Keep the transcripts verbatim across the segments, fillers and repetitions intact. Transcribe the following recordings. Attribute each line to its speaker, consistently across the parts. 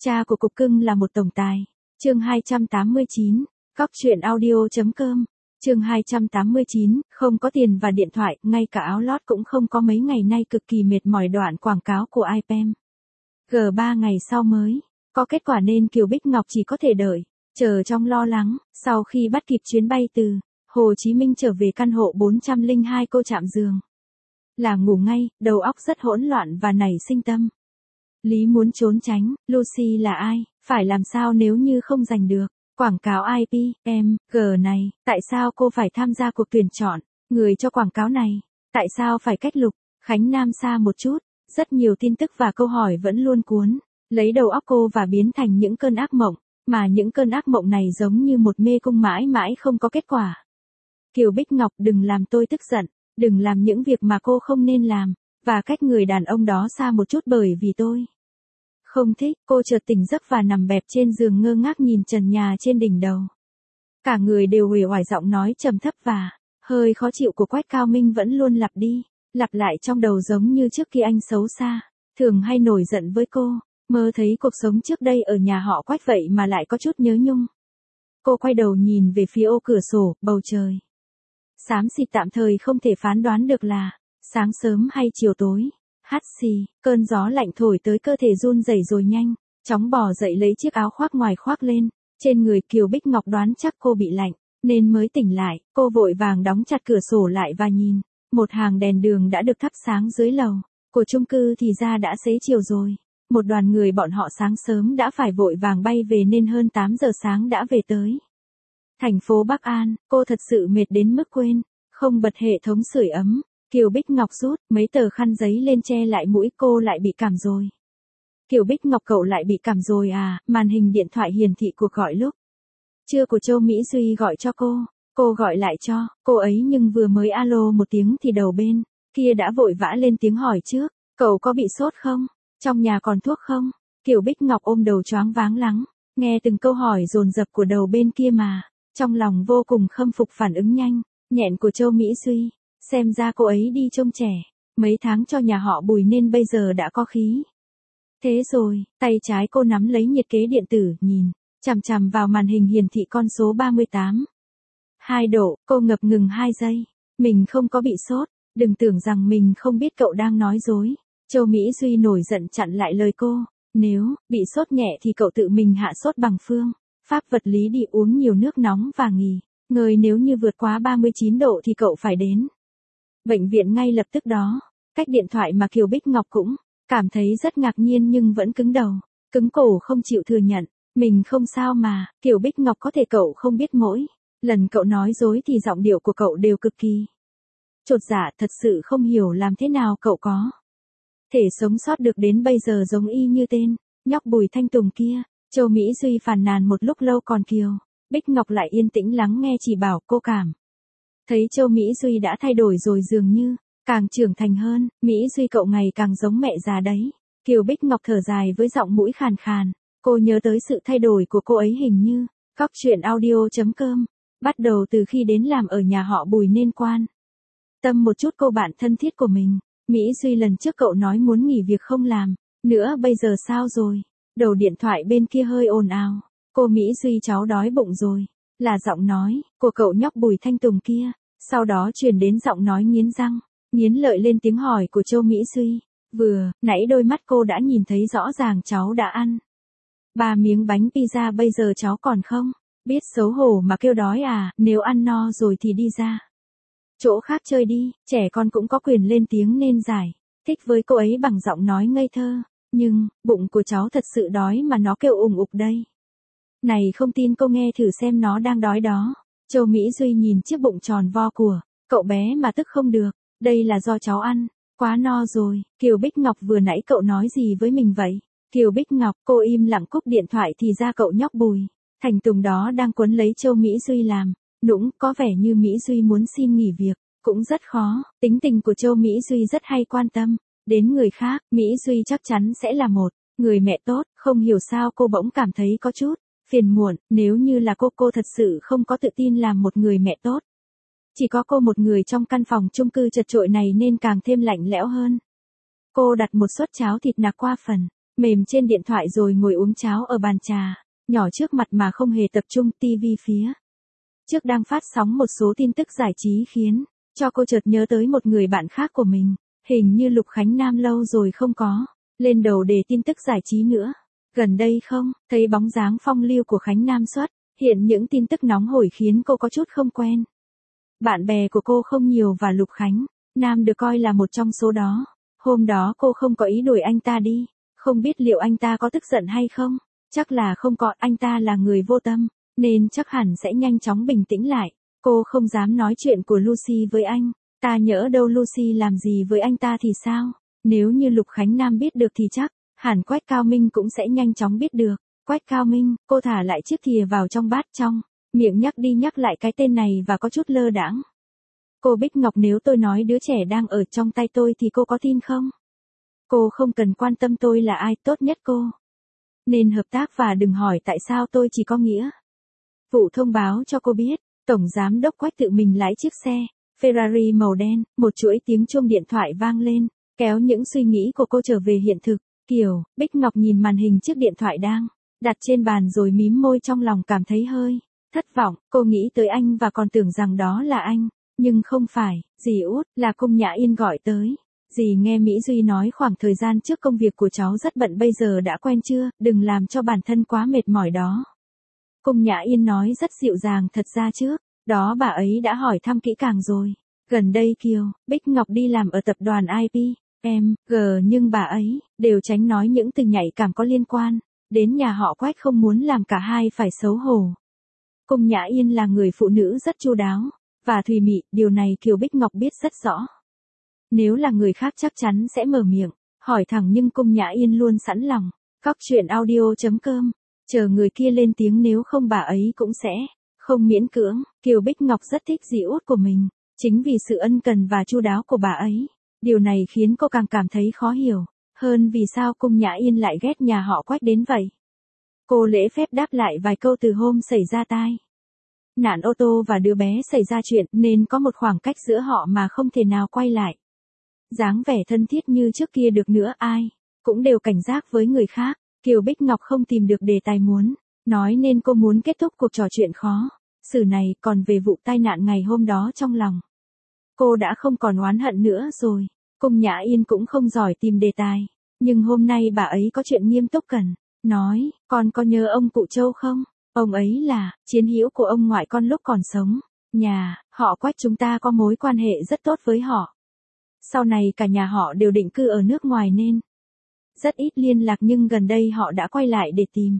Speaker 1: Cha của cục cưng là một tổng tài. Chương hai trăm tám mươi chín, Cóc truyện audio.com. Chương hai trăm tám mươi chín, không có tiền và điện thoại, ngay cả áo lót cũng không có, mấy ngày nay cực kỳ mệt mỏi. Đoạn quảng cáo của i pê e em. G ba ngày sau mới có kết quả nên Kiều Bích Ngọc chỉ có thể đợi, chờ trong lo lắng. Sau khi bắt kịp chuyến bay từ Hồ Chí Minh trở về căn hộ bốn trăm lẻ hai, cô chạm giường là ngủ ngay, đầu óc rất hỗn loạn và nảy sinh tâm lý muốn trốn tránh. Lucy là ai? Phải làm sao nếu như không giành được quảng cáo i pê em G này? Tại sao cô phải tham gia cuộc tuyển chọn người cho quảng cáo này? Tại sao phải cách Lục Khánh Nam xa một chút? Rất nhiều tin tức và câu hỏi vẫn luôn cuốn lấy đầu óc cô và biến thành những cơn ác mộng, mà những cơn ác mộng này giống như một mê cung mãi mãi không có kết quả. Kiều Bích Ngọc, đừng làm tôi tức giận, đừng làm những việc mà cô không nên làm, và cách người đàn ông đó xa một chút bởi vì tôi không thích. Cô chợt tỉnh giấc và nằm bẹp trên giường ngơ ngác nhìn trần nhà trên đỉnh đầu. Cả người đều uể oải, giọng nói trầm thấp và hơi khó chịu của Quách Cao Minh vẫn luôn lặp đi lặp lại trong đầu, giống như trước khi anh xấu xa thường hay nổi giận với cô, mơ thấy cuộc sống trước đây ở nhà họ Quách vậy mà lại có chút nhớ nhung. Cô quay đầu nhìn về phía ô cửa sổ, bầu trời xám xịt, tạm thời không thể phán đoán được là sáng sớm hay chiều tối. Hắt xì, cơn gió lạnh thổi tới, cơ thể run rẩy rồi nhanh chóng bò dậy lấy chiếc áo khoác ngoài khoác lên trên người. Kiều Bích Ngọc đoán chắc cô bị lạnh nên mới tỉnh lại, cô vội vàng đóng chặt cửa sổ lại và nhìn một hàng đèn đường đã được thắp sáng dưới lầu của chung cư. Thì ra đã xế chiều rồi. Một đoàn người bọn họ sáng sớm đã phải vội vàng bay về nên hơn tám giờ sáng đã về tới thành phố Bắc An. Cô thật sự mệt đến mức quên không bật hệ thống sưởi ấm. Kiều Bích Ngọc rút mấy tờ khăn giấy lên che lại mũi. Cô lại bị cảm rồi. Kiều Bích Ngọc, cậu lại bị cảm rồi à? Màn hình điện thoại hiển thị cuộc gọi lúc trưa của Châu Mỹ Duy gọi cho cô. Cô gọi lại cho cô ấy nhưng vừa mới alo một tiếng thì đầu bên kia đã vội vã lên tiếng hỏi trước. Cậu có bị sốt không? Trong nhà còn thuốc không? Kiều Bích Ngọc ôm đầu choáng váng lắng, nghe từng câu hỏi dồn dập của đầu bên kia mà trong lòng vô cùng khâm phục phản ứng nhanh nhẹn của Châu Mỹ Duy. Xem ra cô ấy đi trông trẻ mấy tháng cho nhà họ Bùi nên bây giờ đã có khí thế rồi. Tay trái cô nắm lấy nhiệt kế điện tử, nhìn chằm chằm vào màn hình hiển thị con số ba mươi tám hai độ. Cô ngập ngừng hai giây. Mình không có bị sốt, đừng tưởng rằng mình không biết cậu đang nói dối. Châu Mỹ Duy nổi giận chặn lại lời cô. Nếu bị sốt nhẹ thì cậu tự mình hạ sốt bằng phương pháp vật lý đi, uống nhiều nước nóng và nghỉ ngơi. Nếu như vượt quá ba mươi chín độ thì cậu phải đến bệnh viện ngay lập tức đó. Cách điện thoại mà Kiều Bích Ngọc cũng cảm thấy rất ngạc nhiên nhưng vẫn cứng đầu, cứng cổ không chịu thừa nhận mình không sao mà. Kiều Bích Ngọc, có thể cậu không biết mỗi lần cậu nói dối thì giọng điệu của cậu đều cực kỳ chột dạ, thật sự không hiểu làm thế nào cậu có thể sống sót được đến bây giờ, giống y như tên nhóc Bùi Thanh Tùng kia. Châu Mỹ Duy phàn nàn một lúc lâu còn Kiều Bích Ngọc lại yên tĩnh lắng nghe, chỉ bảo cô cảm thấy Châu Mỹ Duy đã thay đổi rồi, dường như càng trưởng thành hơn. Mỹ Duy, cậu ngày càng giống mẹ già đấy. Kiều Bích Ngọc thở dài với giọng mũi khàn khàn. Cô nhớ tới sự thay đổi của cô ấy, hình như Cóc truyện audio.com bắt đầu từ khi đến làm ở nhà họ Bùi nên quan tâm một chút cô bạn thân thiết của mình. Mỹ Duy, lần trước cậu nói muốn nghỉ việc không làm nữa, bây giờ sao rồi? Đầu điện thoại bên kia hơi ồn ào. Cô Mỹ Duy, cháu đói bụng rồi. Là giọng nói của cậu nhóc Bùi Thanh Tùng kia. Sau đó truyền đến giọng nói nghiến răng nghiến lợi lên tiếng hỏi của Châu Mỹ Duy. Vừa nãy đôi mắt cô đã nhìn thấy rõ ràng cháu đã ăn ba miếng bánh pizza, bây giờ cháu còn không biết xấu hổ mà kêu đói à? Nếu ăn no rồi thì đi ra chỗ khác chơi đi. Trẻ con cũng có quyền lên tiếng nên giải thích với cô ấy bằng giọng nói ngây thơ. Nhưng bụng của cháu thật sự đói mà, nó kêu ủng ục đây này. Không tin cô nghe thử xem, nó đang đói đó. Châu Mỹ Duy nhìn chiếc bụng tròn vo của cậu bé mà tức không được. Đây là do cháu ăn quá no rồi. Kiều Bích Ngọc, vừa nãy cậu nói gì với mình vậy? Kiều Bích Ngọc, cô im lặng cúp điện thoại. Thì ra cậu nhóc Bùi Thành Tùng đó đang quấn lấy Châu Mỹ Duy làm nũng. Có vẻ như Mỹ Duy muốn xin nghỉ việc cũng rất khó. Tính tình của Châu Mỹ Duy rất hay quan tâm đến người khác. Mỹ Duy chắc chắn sẽ là một người mẹ tốt. Không hiểu sao cô bỗng cảm thấy có chút phiền muộn. Nếu như là cô, cô thật sự không có tự tin làm một người mẹ tốt. Chỉ có cô một người trong căn phòng chung cư chật chội này nên càng thêm lạnh lẽo hơn. Cô đặt một suất cháo thịt nạc qua phần mềm trên điện thoại rồi ngồi uống cháo ở bàn trà, nhỏ trước mặt mà không hề tập trung. Tivi phía trước đang phát sóng một số tin tức giải trí khiến cho cô chợt nhớ tới một người bạn khác của mình, hình như Lục Khánh Nam lâu rồi không có lên đầu đề tin tức giải trí nữa. Gần đây không thấy bóng dáng phong lưu của Khánh Nam xuất hiện những tin tức nóng hổi khiến cô có chút không quen. Bạn bè của cô không nhiều và Lục Khánh Nam được coi là một trong số đó. Hôm đó cô không có ý đuổi anh ta đi, không biết liệu anh ta có tức giận hay không. Chắc là không có, anh ta là người vô tâm, nên chắc hẳn sẽ nhanh chóng bình tĩnh lại. Cô không dám nói chuyện của Lucy với anh, ta nhỡ đâu Lucy làm gì với anh ta thì sao? Nếu như Lục Khánh Nam biết được thì chắc hẳn Quách Cao Minh cũng sẽ nhanh chóng biết được. Quách Cao Minh, cô thả lại chiếc thìa vào trong bát trong, miệng nhắc đi nhắc lại cái tên này và có chút lơ đãng. Cô Bích Ngọc, nếu tôi nói đứa trẻ đang ở trong tay tôi thì cô có tin không? Cô không cần quan tâm tôi là ai, tốt nhất cô nên hợp tác và đừng hỏi tại sao tôi chỉ có nghĩa vụ thông báo cho cô biết. Tổng giám đốc Quách tự mình lái chiếc xe Ferrari màu đen, một chuỗi tiếng chuông điện thoại vang lên, kéo những suy nghĩ của cô trở về hiện thực. Kiều Bích Ngọc nhìn màn hình chiếc điện thoại đang đặt trên bàn rồi mím môi, trong lòng cảm thấy hơi thất vọng. Cô nghĩ tới anh và còn tưởng rằng đó là anh, nhưng không phải. Dì út, là Cung Nhã Yên gọi tới. Dì nghe Mỹ Duy nói khoảng thời gian trước công việc của cháu rất bận, bây giờ đã quen chưa, đừng làm cho bản thân quá mệt mỏi đó. Cung Nhã Yên nói rất dịu dàng, thật ra trước đó bà ấy đã hỏi thăm kỹ càng rồi. Gần đây Kiều Bích Ngọc đi làm ở tập đoàn i pê, em, G, nhưng bà ấy đều tránh nói những từ nhạy cảm có liên quan đến nhà họ Quách, không muốn làm cả hai phải xấu hổ. Cung Nhã Yên là người phụ nữ rất chu đáo và thùy mị, điều này Kiều Bích Ngọc biết rất rõ. Nếu là người khác chắc chắn sẽ mở miệng hỏi thẳng, nhưng Cung Nhã Yên luôn sẵn lòng. Cóc truyện audio chấm com, chờ người kia lên tiếng, nếu không bà ấy cũng sẽ không miễn cưỡng. Kiều Bích Ngọc rất thích dì út của mình, chính vì sự ân cần và chu đáo của bà ấy. Điều này khiến cô càng cảm thấy khó hiểu hơn vì sao Cung Nhã Yên lại ghét nhà họ Quách đến vậy. Cô lễ phép đáp lại vài câu. Từ hôm xảy ra tai nạn ô tô và đứa bé xảy ra chuyện nên có một khoảng cách giữa họ mà không thể nào quay lại dáng vẻ thân thiết như trước kia được nữa. Ai cũng đều cảnh giác với người khác. Kiều Bích Ngọc không tìm được đề tài muốn nói nên cô muốn kết thúc cuộc trò chuyện khó xử này. Còn về vụ tai nạn ngày hôm đó, trong lòng cô đã không còn oán hận nữa rồi. Cung Nhã Yên cũng không giỏi tìm đề tài, nhưng hôm nay bà ấy có chuyện nghiêm túc cần nói. Con có nhớ ông cụ Châu không? Ông ấy là chiến hữu của ông ngoại con lúc còn sống. Nhà họ Quách chúng ta có mối quan hệ rất tốt với họ. Sau này cả nhà họ đều định cư ở nước ngoài nên rất ít liên lạc, nhưng gần đây họ đã quay lại để tìm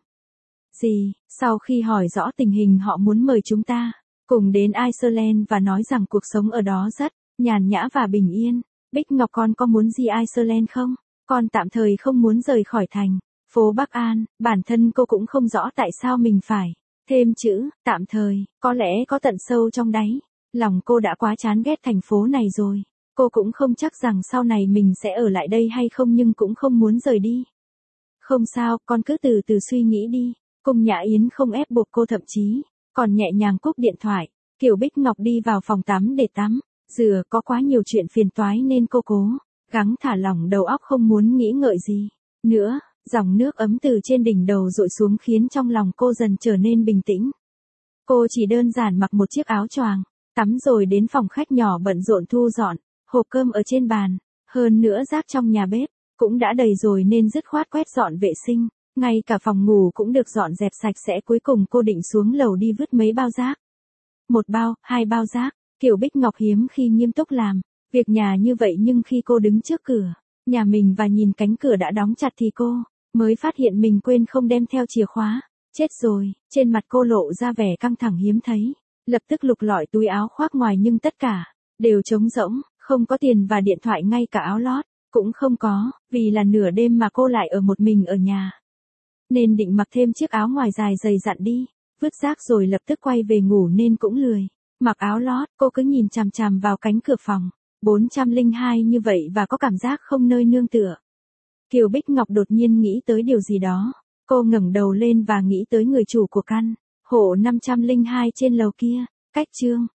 Speaker 1: gì. Sau khi hỏi rõ tình hình, họ muốn mời chúng ta cùng đến Iceland và nói rằng cuộc sống ở đó rất nhàn nhã và bình yên. Bích Ngọc, con có muốn gì Iceland không? Con tạm thời không muốn rời khỏi thành phố Bắc An. Bản thân cô cũng không rõ tại sao mình phải thêm chữ tạm thời, có lẽ có tận sâu trong đáy lòng cô đã quá chán ghét thành phố này rồi. Cô cũng không chắc rằng sau này mình sẽ ở lại đây hay không, nhưng cũng không muốn rời đi. Không sao, con cứ từ từ suy nghĩ đi. Cung Nhã Yến không ép buộc cô, thậm chí còn nhẹ nhàng cúp điện thoại. Kiều Bích Ngọc đi vào phòng tắm để tắm rửa, có quá nhiều chuyện phiền toái nên cô cố gắng thả lỏng đầu óc, không muốn nghĩ ngợi gì nữa. Dòng nước ấm từ trên đỉnh đầu dội xuống khiến trong lòng cô dần trở nên bình tĩnh. Cô chỉ đơn giản mặc một chiếc áo choàng tắm rồi đến phòng khách nhỏ bận rộn thu dọn hộp cơm ở trên bàn. Hơn nữa rác trong nhà bếp cũng đã đầy rồi nên dứt khoát quét dọn vệ sinh. Ngay cả phòng ngủ cũng được dọn dẹp sạch sẽ. Cuối cùng cô định xuống lầu đi vứt mấy bao rác. Một bao, hai bao rác. Kiều Bích Ngọc hiếm khi nghiêm túc làm việc nhà như vậy, nhưng khi cô đứng trước cửa nhà mình và nhìn cánh cửa đã đóng chặt thì cô mới phát hiện mình quên không đem theo chìa khóa. Chết rồi, trên mặt cô lộ ra vẻ căng thẳng hiếm thấy. Lập tức lục lọi túi áo khoác ngoài, nhưng tất cả đều trống rỗng, không có tiền và điện thoại, ngay cả áo lót cũng không có. Vì là nửa đêm mà cô lại ở một mình ở nhà, nên định mặc thêm chiếc áo ngoài dài dày dặn đi vứt rác rồi lập tức quay về ngủ, nên cũng lười mặc áo lót. Cô cứ nhìn chằm chằm vào cánh cửa phòng bốn trăm lẻ hai như vậy và có cảm giác không nơi nương tựa. Kiều Bích Ngọc đột nhiên nghĩ tới điều gì đó. Cô ngẩng đầu lên và nghĩ tới người chủ của căn hộ năm trăm lẻ hai trên lầu kia. Cách Trương